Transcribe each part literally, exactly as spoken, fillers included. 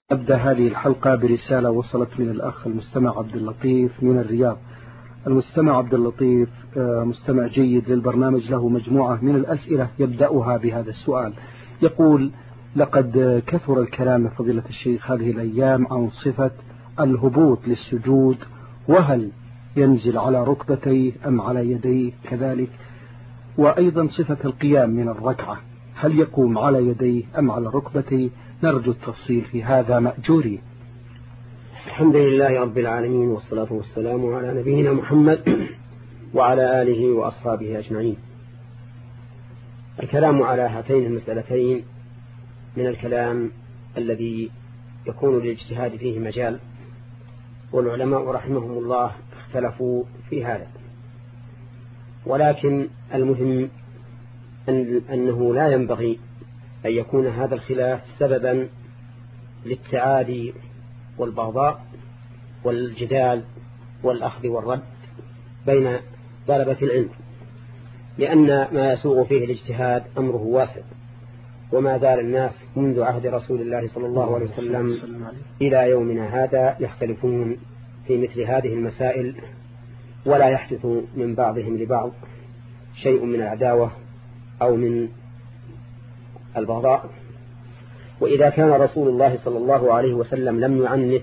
أبدأ هذه الحلقة برسالة وصلت من الأخ المستمع عبد اللطيف من الرياض. المستمع عبد اللطيف مستمع جيد للبرنامج، له مجموعة من الأسئلة يبدأها بهذا السؤال. يقول: لقد كثر الكلام فضيلة الشيخ هذه الأيام عن صفة الهبوط للسجود، وهل ينزل على ركبتيه أم على يديه كذلك، وأيضا صفة القيام من الركعة، هل يقوم على يديه أم على ركبتيه؟ نرجو التفصيل في هذا مأجوري. الحمد لله رب العالمين، والصلاة والسلام على نبينا محمد وعلى آله وأصحابه أجمعين. الكلام على هاتين المسألتين من الكلام الذي يكون للاجتهاد فيه مجال، والعلماء رحمهم الله اختلفوا في هذا، ولكن المهم أن أنه لا ينبغي أن يكون هذا الخلاف سببا للتعادي والبغضاء والجدال والأخذ والرد بين طلبة العلم، لأن ما يسوغ فيه الاجتهاد أمره واسع، وما زال الناس منذ عهد رسول الله صلى الله عليه وسلم إلى يومنا هذا يختلفون في مثل هذه المسائل، ولا يحدث من بعضهم لبعض شيء من العداوة أو من البغضاء. وإذا كان رسول الله صلى الله عليه وسلم لم يعنف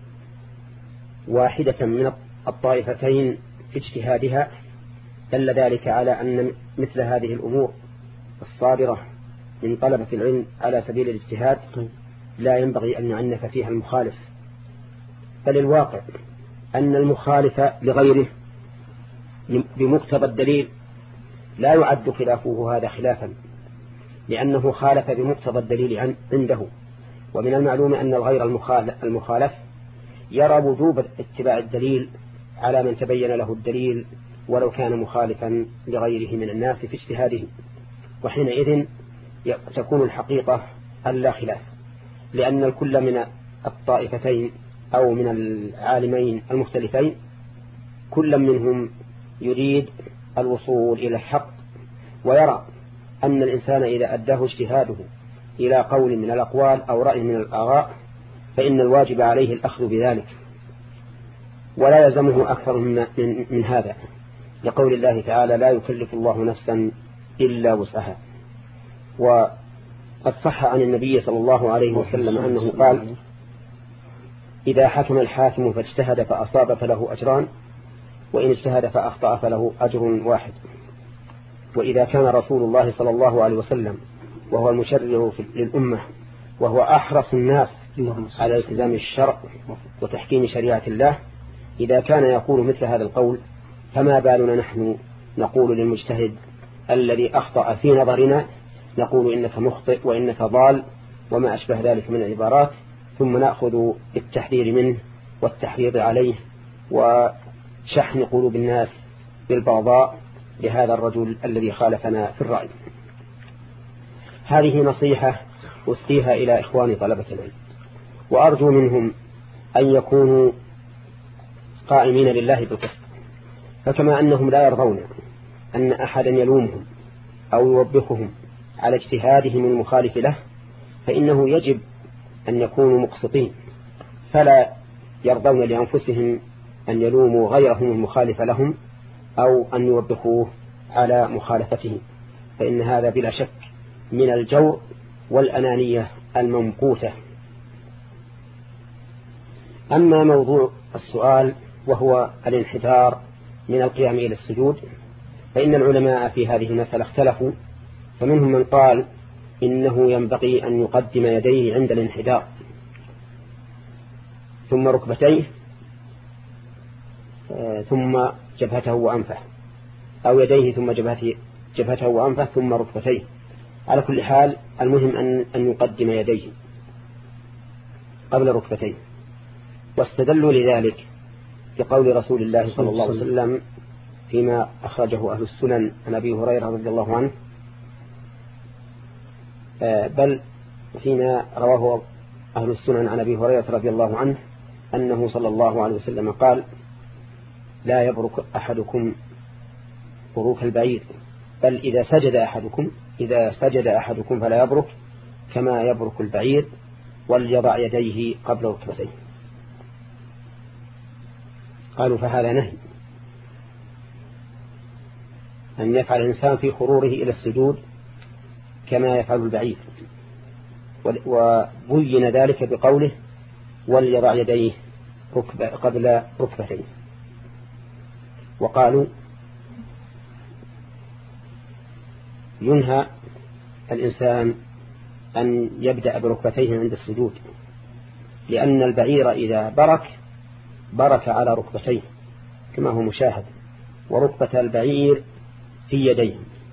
واحدة من الطائفتين في اجتهادها، دل ذلك على أن مثل هذه الأمور الصادرة من طلبة العلم على سبيل الاجتهاد لا ينبغي أن يعنف فيها المخالف، بل الواقع أن المخالف لغيره بمقتضى الدليل لا يعد خلافه هذا خلافا، لأنه خالف بمقتضى الدليل عنده. ومن المعلوم أن الغير المخالف يرى وجوب اتباع الدليل على من تبين له الدليل ولو كان مخالفا لغيره من الناس في اجتهاده، وحينئذ تكون الحقيقة اللا خلاف، لأن الكل من الطائفتين أو من العالمين المختلفين كل منهم يريد الوصول إلى الحق، ويرى أن الإنسان إذا أداه اجتهاده إلى قول من الأقوال أو رأي من الآراء فإن الواجب عليه الأخذ بذلك، ولا يلزمه أكثر من, من, من هذا، لقول الله تعالى: لا يكلف الله نفسا إلا وسعها. وقد صح عن النبي صلى الله عليه وسلم أنه قال: إذا حكم الحاكم فاجتهد فأصاب فله أجران، وإن اجتهد فأخطأ فله أجر واحد. وإذا كان رسول الله صلى الله عليه وسلم وهو المشرع للأمة وهو أحرص الناس على التزام الشرع وتحكيم شريعة الله، إذا كان يقول مثل هذا القول، فما بالنا نحن نقول للمجتهد الذي أخطأ في نظرنا، نقول إنك مخطئ وإنك ضال وما أشبه ذلك من العبارات، ثم نأخذ بالتحذير منه والتحريض عليه وشحن قلوب الناس بالبغضاء لهذا الرجل الذي خالفنا في الرأي. هذه نصيحة أسديها إلى إخواني طلبة العلم، وأرجو منهم أن يكونوا قائمين لله بالقسط، فكما أنهم لا يرضون أن أحدا يلومهم أو يوبخهم على اجتهادهم المخالف له، فإنه يجب أن يكونوا مقسطين، فلا يرضون لأنفسهم أن يلوموا غيرهم المخالف لهم أو أن يوبخوه على مخالفته، فإن هذا بلا شك من الجور والأنانية الممقوتة. أما موضوع السؤال وهو الانحدار من القيام إلى السجود، فإن العلماء في هذه المسألة اختلفوا، فمنهم من قال إنه ينبغي أن يقدم يديه عند الانحدار ثم ركبتيه ثم جبهته وأنفه، أو يديه ثم جبهته, جبهته وأنفه ثم ركبتيه. على كل حال المهم أن, أن يقدم يديه قبل ركبتيه، واستدلوا لذلك بقول رسول الله صلى الله عليه وسلم فيما أخرجه أهل السنن عن أبي هريرة رضي الله عنه، بل فيما رواه أهل السنن عن أبي هريرة رضي الله عنه أنه صلى الله عليه وسلم قال: لا يبرك أحدكم بروك البعير، بل إذا سجد أحدكم إذا سجد أحدكم فلا يبرك كما يبرك البعير وليضع يديه قبل ركبتيه. قالوا فهذا نهي أن يفعل الإنسان في خروره إلى السجود كما يفعل البعير، وبين ذلك بقوله وليضع يديه قبل ركبتيه. وقالوا ينهى الإنسان أن يبدأ بركبتيه عند السجود، لأن البعير إذا برك برك على ركبتيه كما هو مشاهد، وركبة البعير في يديه.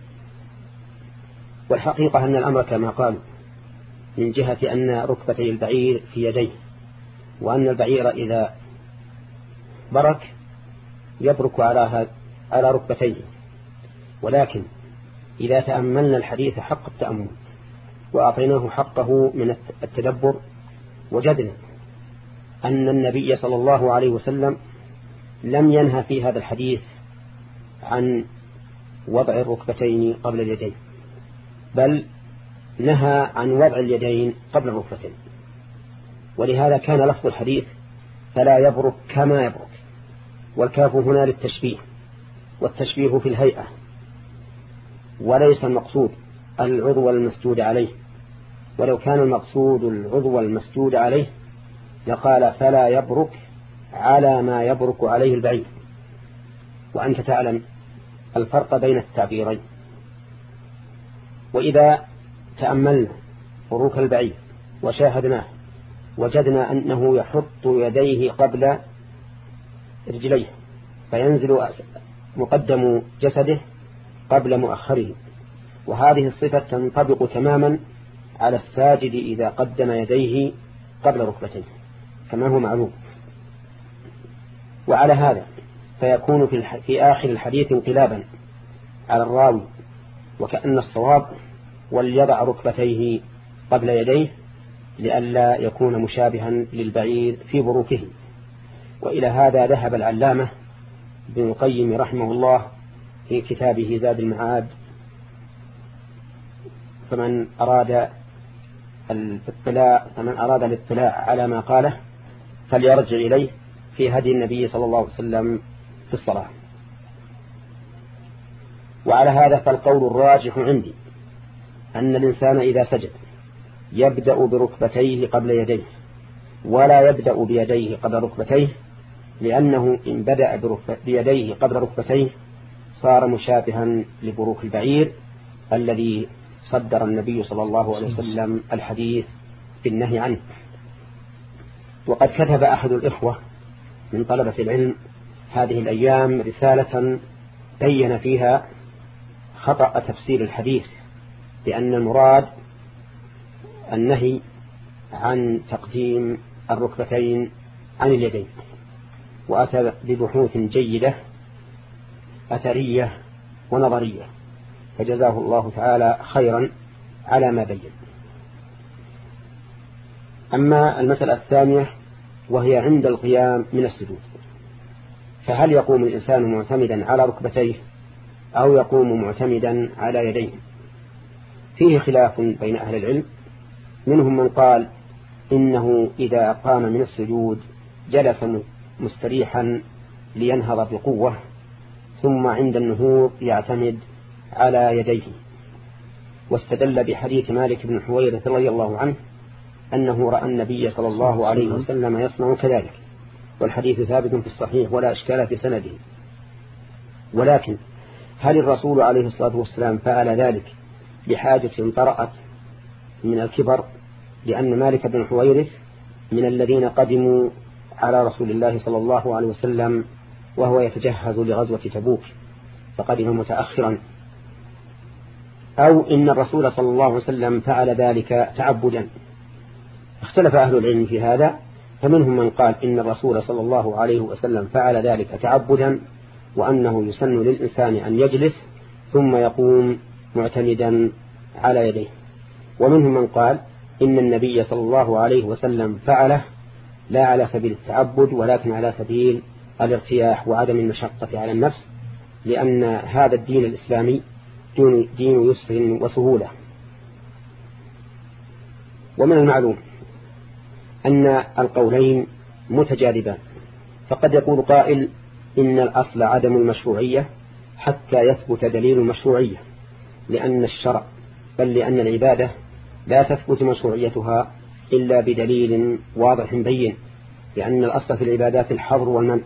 والحقيقة أن الأمر كما قالوا من جهة أن ركبتي البعير في يديه، وأن البعير إذا برك يبرك على على ركبتيه. ولكن إذا تأملنا الحديث حق التأمل وأعطيناه حقه من التدبر، وجدنا أن النبي صلى الله عليه وسلم لم ينهى في هذا الحديث عن وضع الركبتين قبل اليدين، بل نهى عن وضع اليدين قبل الركبتين. ولهذا كان لفظ الحديث فلا يبرك كما يبرك، والكاف هنا للتشبيه، والتشبيه في الهيئة، وليس المقصود العضو المسجود عليه. ولو كان المقصود العضو المسجود عليه لقال فلا يبرك على ما يبرك عليه البعير. وأنت تعلم الفرق بين التعبيرين. وإذا تأملنا بروك البعير وشاهدناه وجدنا أنه يحط يديه قبل رجليه، فينزل مقدم جسده قبل مؤخره، وهذه الصفة تنطبق تماما على الساجد إذا قدم يديه قبل ركبتيه كما هو معلوم. وعلى هذا فيكون في, الح... في آخر الحديث انقلابا على الراوي، وكأن الصواب وليضع ركبتيه قبل يديه لئلا يكون مشابها للبعير في بروكه. وإلى هذا ذهب العلامة ابن القيم رحمه الله في كتابه زاد المعاد. فمن أراد الاطلاع فمن أراد الاطلاع على ما قاله فليرجع إليه في هدي النبي صلى الله عليه وسلم في الصلاة. وعلى هذا فالقول الراجح عندي أن الإنسان إذا سجد يبدأ بركبتيه قبل يديه، ولا يبدأ بيديه قبل ركبتيه، لأنه إن بدأ بيديه قبل ركبتيه صار مشابها لبروك البعير الذي صدر النبي صلى الله عليه وسلم الحديث بالنهي عنه. وقد كتب أحد الإخوة من طلبة العلم هذه الأيام رسالة بين فيها خطأ تفسير الحديث، بأن المراد النهي عن تقديم الركبتين عن اليدين، وأتى ببحوث جيدة أثرية ونظرية، فجزاه الله تعالى خيرا على ما بين. أما المسألة الثانية وهي عند القيام من السجود، فهل يقوم الإنسان معتمدا على ركبتيه أو يقوم معتمدا على يديه؟ فيه خلاف بين أهل العلم، منهم من قال إنه إذا قام من السجود جلس مستريحا لينهض بقوة، ثم عند النهوض يعتمد على يديه، واستدل بحديث مالك بن حويرث رضي الله عنه أنه رأى النبي صلى الله عليه وسلم يصنع كذلك، والحديث ثابت في الصحيح ولا إشكال في سنده. ولكن هل الرسول عليه الصلاة والسلام فعل ذلك بحاجة طرأت من الكبر؟ لأن مالك بن حويرث من الذين قدموا على رسول الله صلى الله عليه وسلم وهو يتجهز لغزوة تبوك، فقدم متأخرا، أو إن الرسول صلى الله عليه وسلم فعل ذلك تعبدا. اختلف أهل العلم في هذا، فمنهم من قال إن الرسول صلى الله عليه وسلم فعل ذلك تعبدا، وأنه يسن للإنسان أن يجلس ثم يقوم معتمدا على يديه. ومنهم من قال إن النبي صلى الله عليه وسلم فعله لا على سبيل التعبد ولكن على سبيل الارتياح وعدم المشقة على النفس، لأن هذا الدين الإسلامي دين يسر وسهولة. ومن المعلوم أن القولين متجاذبان، فقد يقول قائل إن الأصل عدم المشروعية حتى يثبت دليل المشروعية، لأن الشرع بل لأن العبادة لا تثبت مشروعيتها إلا بدليل واضح بين، لأن الأصل في العبادات الحظر والمنع.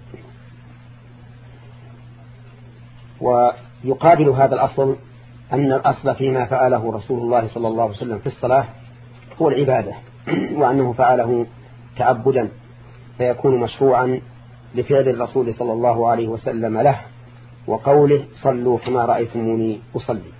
ويقابل هذا الأصل أن الأصل فيما فعله رسول الله صلى الله عليه وسلم في الصلاة هو العبادة، وأنه فعله تعبدا فيكون مشروعا لفعل الرسول صلى الله عليه وسلم له وقوله صلوا كما رأيتموني أصلي.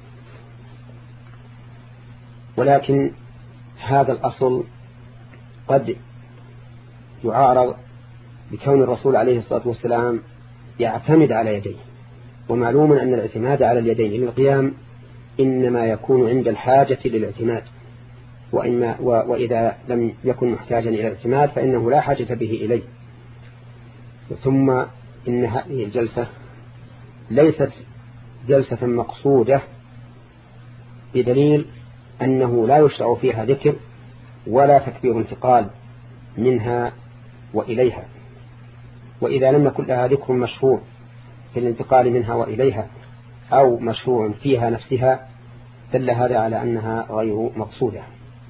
ولكن هذا الأصل قد يعارض بكون الرسول عليه الصلاة والسلام يعتمد على يديه، ومعلوم أن الاعتماد على اليدين للقيام إنما يكون عند الحاجة للاعتماد، وإما وإذا لم يكن محتاجا إلى الاعتماد فإنه لا حاجة به إليه. ثم إن هذه الجلسة ليست جلسة مقصودة بدليل أنه لا يشرع فيها ذكر ولا تكبير انتقال منها وإليها، وإذا لم يكن لها ذكر مشروع في الانتقال منها وإليها أو مشروع فيها نفسها دل هذا على أنها غير مقصودة.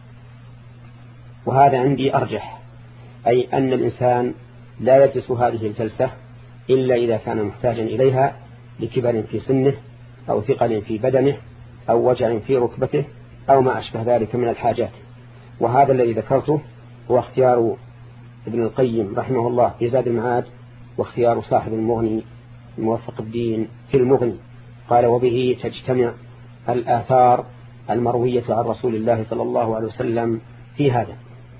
وهذا عندي أرجح، أي أن الإنسان لا يجلس هذه الجلسة إلا إذا كان محتاجا إليها لكبر في سنه أو ثقل في بدنه أو وجع في ركبته أو ما أشبه ذلك من الحاجات. وهذا الذي ذكرته هو اختيار ابن القيم رحمه الله في زاد المعاد، واختيار صاحب المغني موفق الدين في المغني، قال وبه تجتمع الآثار المروية عن رسول الله صلى الله عليه وسلم في هذا.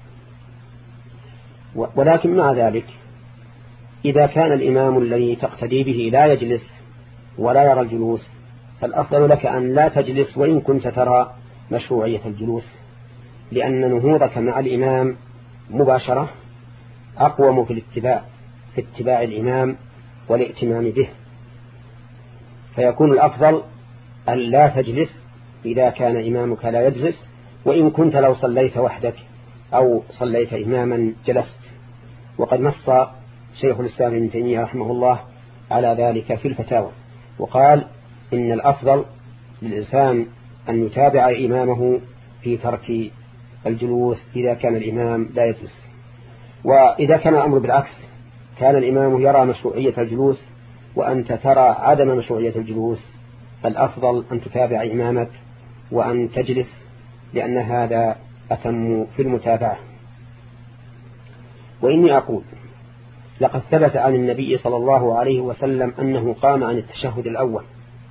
ولكن مع ذلك إذا كان الإمام الذي تقتدي به لا يجلس ولا يرى الجلوس فالأفضل لك أن لا تجلس وإن كنت ترى مشروعية الجلوس، لأن نهوضك مع الإمام مباشرة أقوم في الاتباع في اتباع الإمام والائتمام به، فيكون الأفضل أن لا تجلس إذا كان إمامك لا يجلس، وإن كنت لو صليت وحدك أو صليت إماما جلست. وقد نص شيخ الإسلام ابن تيمية رحمه الله على ذلك في الفتاوى، وقال إن الأفضل للإنسان أن يتابع إمامه في ترك الجلوس إذا كان الإمام لا يجلس. وإذا كان الأمر بالعكس، كان الإمام يرى مشروعية الجلوس وأنت ترى عدم مشروعية الجلوس، الأفضل أن تتابع إمامك وأن تجلس، لأن هذا أتم في المتابعة. وإني أقول لقد ثبت عن النبي صلى الله عليه وسلم أنه قام عن التشهد الأول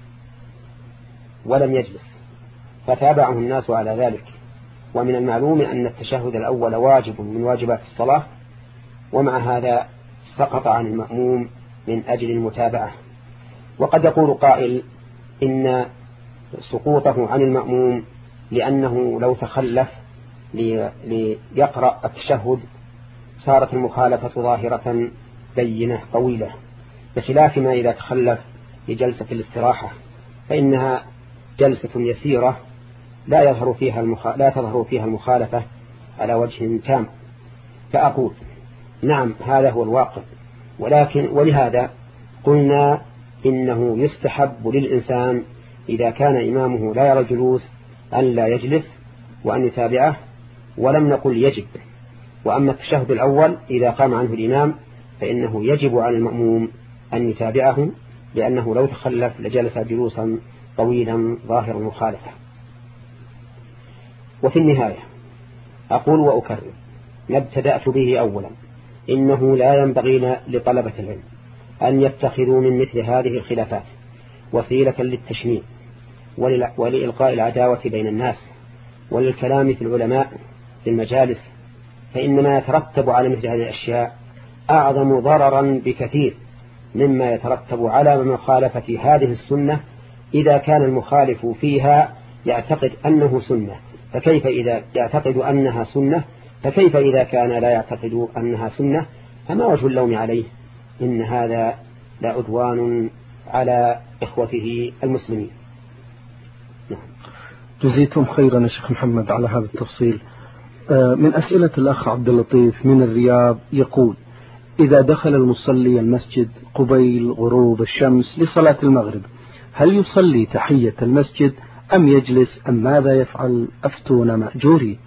ولم يجلس فتابعه الناس على ذلك. ومن المعلوم أن التشهد الأول واجب من واجبات الصلاة، ومع هذا سقط عن المأموم من أجل المتابعة. وقد يقول قائل إن سقوطه عن المأموم لأنه لو تخلف ليقرأ التشهد صارت المخالفة ظاهرة بينة طويلة، بخلاف ما إذا تخلف لجلسة الاستراحة فإنها جلسة يسيرة لا يظهر فيها المخ... لا تظهر فيها المخالفة على وجه تام. فأقول نعم هذا هو الواقع، ولكن ولهذا قلنا إنه يستحب للإنسان إذا كان إمامه لا يرى الجلوس أن لا يجلس وأن يتابعه، ولم نقل يجب. وأما التشهد الأول إذا قام عنه الإمام فإنه يجب على المأموم أن يتابعه، لأنه لو تخلف لجلس جلوسا طويلا ظاهر المخالفة. وفي النهاية أقول وأكرر ما ابتدأت به أولا، إنه لا ينبغي لطلبة العلم أن يتخذوا من مثل هذه الخلافات وسيلة للتشنيع ولإلقاء العداوة بين الناس وللكلام في العلماء في المجالس، فإنما يترتب على مثل هذه الأشياء أعظم ضررا بكثير مما يترتب على مخالفة هذه السنة إذا كان المخالف فيها يعتقد أنه سنة، فكيف إذا يعتقد أنها سنة فكيف إذا كان لا يعتقد أنها سنة؟ فما وجه اللوم عليه؟ إن هذا لعدوان على إخوته من أسئلة الأخ عبد اللطيف من الرياض يقول: إذا دخل المصلي المسجد قبيل غروب الشمس لصلاة المغرب هل يصلي تحية المسجد أم يجلس أم ماذا يفعل؟ أفتون مأجوري.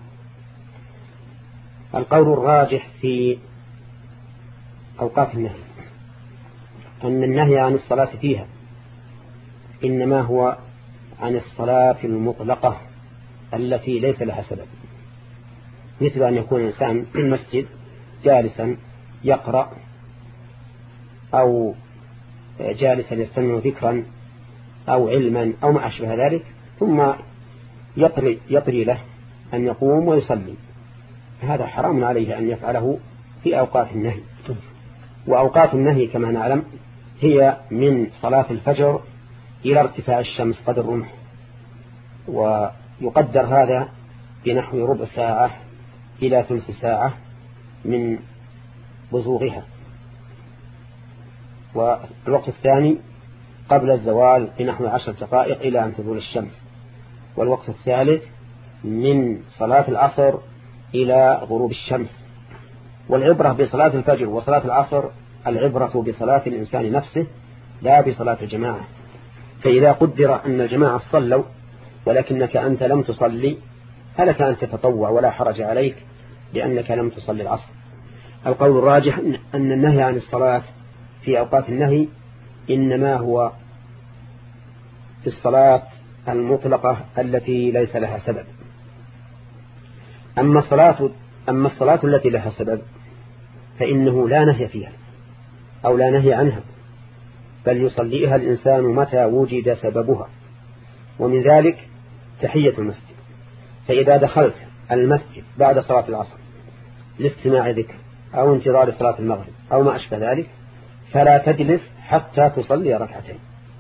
القول الراجح في أوقات النهي أن النهي عن الصلاة فيها إنما هو عن الصلاة المطلقة التي ليس لها سبب، مثل أن يكون الإنسان في المسجد جالسا يقرأ أو جالسا يستمع ذكرا أو علما أو ما أشبه ذلك، ثم يطري, يطري له أن يقوم ويصلي، هذا حرام عليه أن يفعله في أوقات النهي. وأوقات النهي كما نعلم هي من صلاة الفجر إلى ارتفاع الشمس قدر الرمح، ويقدر هذا بنحو ربع ساعة إلى ثلث ساعة من بزوغها. والوقت الثاني قبل الزوال بنحو عشر دقائق إلى أن تزول الشمس. والوقت الثالث من صلاة العصر إلى غروب الشمس. والعبرة بصلاة الفجر وصلاة العصر العبرة بصلاة الإنسان نفسه لا بصلاة الجماعة. فإذا قدر أن الجماعة صلوا ولكنك أنت لم تصلي فلك أن تتطوع ولا حرج عليك لأنك لم تصلي العصر. القول الراجح أن النهي عن الصلاة في أوقات النهي إنما هو في الصلاة المطلقة التي ليس لها سبب. أما الصلاة, أما الصلاة التي لها سبب فإنه لا نهي فيها أو لا نهي عنها، بل يصليها الإنسان متى وجد سببها، ومن ذلك تحية المسجد. فإذا دخلت المسجد بعد صلاة العصر لاستماع ذكر أو انتظار صلاة المغرب أو ما أشبه ذلك فلا تجلس حتى تصلي ركعتين،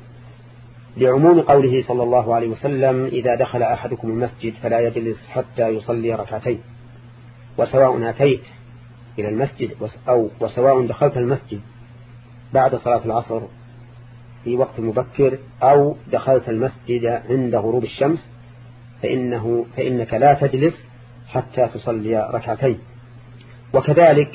لعموم قوله صلى الله عليه وسلم: إذا دخل أحدكم المسجد فلا يجلس حتى يصلي ركعتين. وسواء أتيت إلى المسجد أو وسواء دخلت المسجد بعد صلاة العصر في وقت مبكر أو دخلت المسجد عند غروب الشمس فإنه فإنك لا تجلس حتى تصلي ركعتين. وكذلك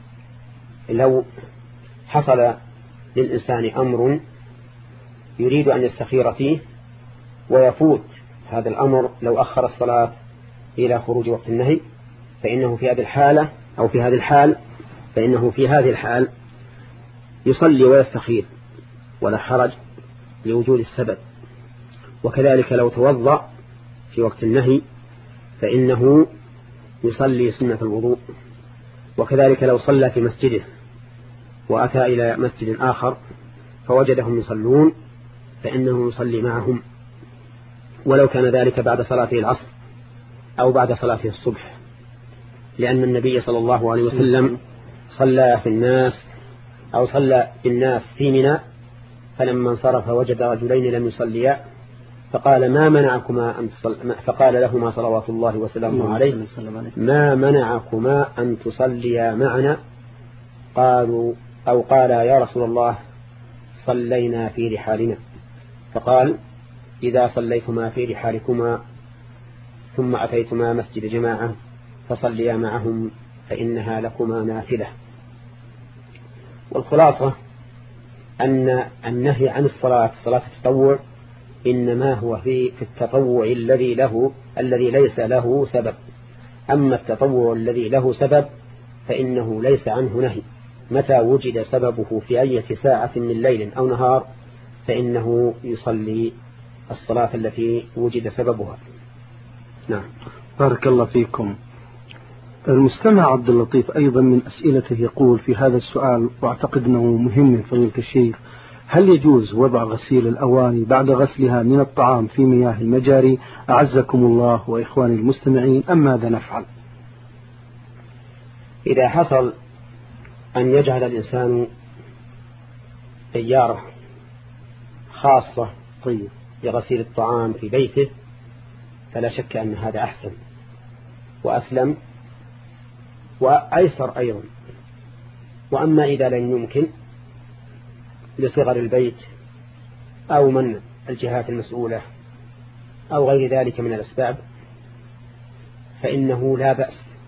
لو حصل للإنسان أمر يريد أن يستخير فيه ويفوت هذا الأمر لو أخر الصلاة إلى خروج وقت النهي فإنه في هذه الحالة أو في هذه الحال فإنه في هذه الحال يصلي ويستخير ولا حرج لوجود السبب. وكذلك لو توضأ في وقت النهي فإنه يصلي سنة الوضوء. وكذلك لو صلى في مسجده وأتى إلى مسجد آخر فوجدهم يصلون فإنه يصلي معهم، ولو كان ذلك بعد صلاته العصر أو بعد صلاته الصبح، لأن النبي صلى الله عليه وسلم صلى في الناس أو صلى بالناس في منى فلما انصرف وجد رجلين لم يصليا فقال: ما منعكما أن تصل... فقال لهما صلوات الله وسلامه عليه: ما منعكما أن تصليا معنا؟ قالوا أو قال: يا رسول الله صلينا في رحالنا. فقال: إذا صليتما في رحالكما ثم أتيتما مسجد جماعة فصليا معهم فإنها لكما نافلة. والخلاصة أن النهي عن الصلاة صلاة التطوع إنما هو في في التطوع الذي له الذي ليس له سبب. أما التطوع الذي له سبب فإنه ليس عنه نهي، متى وجد سببه في أي ساعة من ليل أو نهار فإنه يصلي الصلاة التي وجد سببها. نعم. بارك الله فيكم. المستمع عبد اللطيف أيضا من أسئلته يقول في هذا السؤال، واعتقد أنه مهم من فضيلة الشيخ: هل يجوز وضع غسيل الأواني بعد غسلها من الطعام في مياه المجاري أعزكم الله وإخواني المستمعين، أم ماذا نفعل؟ إذا حصل أن يجعل الإنسان سيارة خاصة طيب لغسيل الطعام في بيته فلا شك أن هذا أحسن وأسلم وأيسر أيضا. وأما إذا لم يمكن لصغر البيت أو من الجهات المسؤولة أو غير ذلك من الأسباب فإنه لا بأس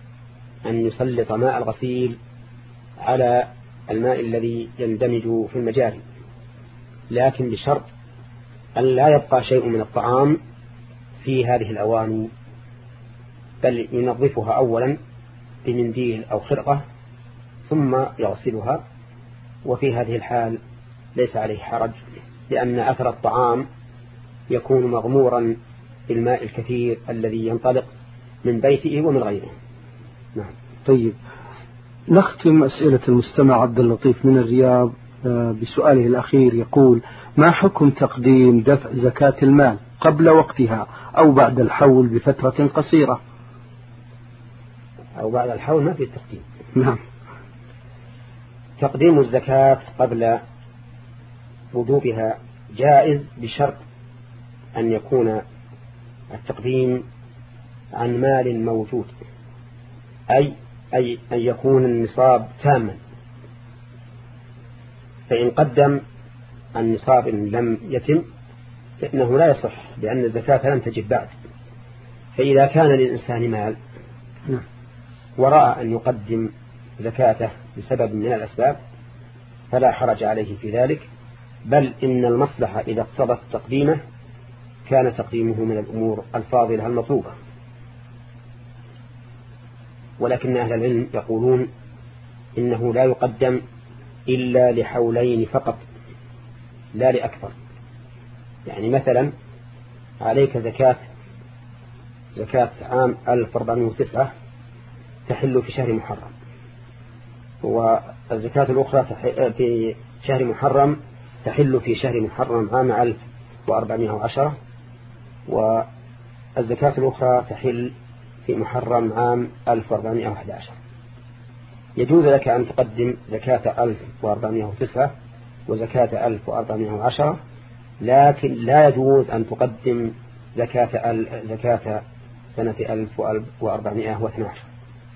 أن يسلط ماء الغسيل على الماء الذي يندمج في المجاري، لكن بشرط أن لا يبقى شيء من الطعام في هذه الأواني، بل ينظفها أولا بمنديل أو خرقة ثم يغسلها. وفي هذه الحال ليس عليه حرج، لأن أثر الطعام يكون مغمورا بالماء الكثير الذي ينطلق من بيته ومن غيره. نعم. طيب، نختم أسئلة المستمع عبد اللطيف من الرياض بسؤاله الأخير، يقول: ما حكم تقديم دفع زكاة المال قبل وقتها أو بعد الحول بفترة قصيرة؟ أو بعد الحول ما في تقديم. نعم. تقديم الزكاة قبل وجوبها جائز بشرط أن يكون التقديم عن مال موجود، أي أي أن يكون النصاب تاما. فإن قدم عن نصاب لم يتم فإنه لا يصح، لأن الزكاة لم تجب بعد. فإذا كان للإنسان مال ورأى أن يقدم زكاته بسبب من الأسباب فلا حرج عليه في ذلك، بل إن المصلحة إذا اقتضت تقديمه كان تقديمه من الأمور الفاضلة المطلوبة. ولكن أهل العلم يقولون إنه لا يقدم إلا لحولين فقط لا لأكثر. يعني مثلا عليك زكاة زكاة عام ألف وأربعمائة وتسعة تحل في شهر محرم، والزكاة الأخرى في شهر محرم تحل في شهر محرم عام ألف وأربعمائة وعشرة، والزكاة الأخرى تحل في محرم عام ألف وأربعمائة وأحد عشر. يجوز لك أن تقدم زكاة ألف وأربعمائة وتسعة وزكاة ألف وأربعمائة وعشرة، لكن لا يجوز أن تقدم زكاة زكاة سنة ألف وأربعمائة واثني عشر.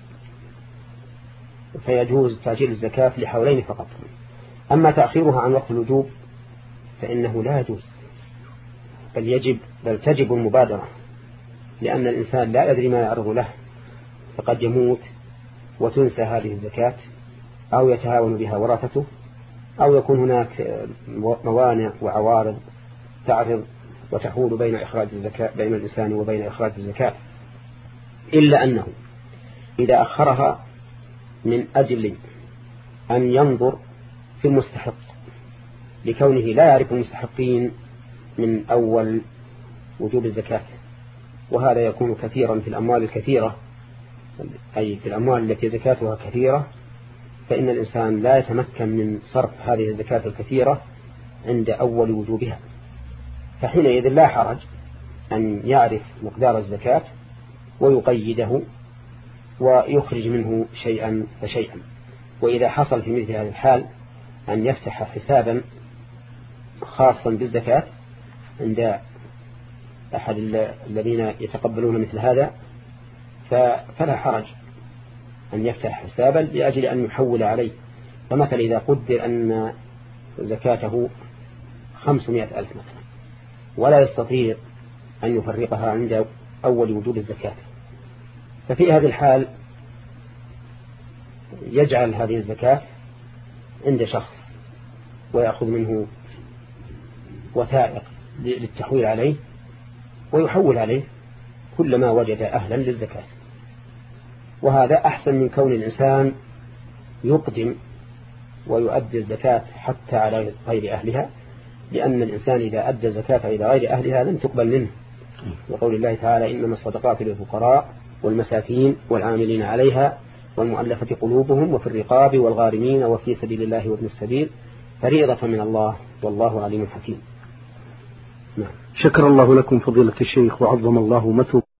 فيجوز تأجيل الزكاة لحولين فقط. أما تأخيرها عن وقت الوجوب فإنه لا يجوز، بل يجب بل تجب المبادرة، لأن الإنسان لا يدري ما يعرض له، فقد يموت وتنسى هذه الزكاة، أو يتهاون بها ورثته، أو يكون هناك موانع وعوارض تعرض وتحول بين إخراج الزكاة بين الإنسان وبين إخراج الزكاة. إلا أنه إذا أخرها من أجل أن ينظر في المستحق لكونه لا يعرف المستحقين من أول وجوب الزكاة، وهذا يكون كثيرا في الأموال الكثيرة، أي في الأموال التي زكاتها كثيرة، فإن الإنسان لا يتمكن من صرف هذه الزكاة الكثيرة عند أول وجوبها، فحينئذ لا حرج أن يعرف مقدار الزكاة ويقيده ويخرج منه شيئا فشيئا. وإذا حصل في مثل هذه الحال أن يفتح حسابا خاصا بالزكاة عند أحد الذين يتقبلون مثل هذا فلا حرج أن يفتح حسابا لأجل أن يحول عليه. فمثلا إذا قدر أن زكاته خمسمائة ألف مثلا ولا يستطيع أن يفرقها عند أول وجوب الزكاة، ففي هذه الحال يجعل هذه الزكاة عند شخص ويأخذ منه وثائق للتحويل عليه ويحول عليه كلما وجد أهلا للزكاة. وهذا أحسن من كون الإنسان يقدم ويؤدي الزكاة حتى على غير أهلها، لأن الإنسان إذا أدى الزكاة إلى غير أهلها لن تقبل منه، وقول الله تعالى: إنما الصدقات للفقراء والمساكين والعاملين عليها والمؤلفة قلوبهم وفي الرقاب والغارمين وفي سبيل الله وابن السبيل فريضة من الله والله عليم حكيم. شكر الله لكم فضيلة الشيخ وعظم الله مثوبة.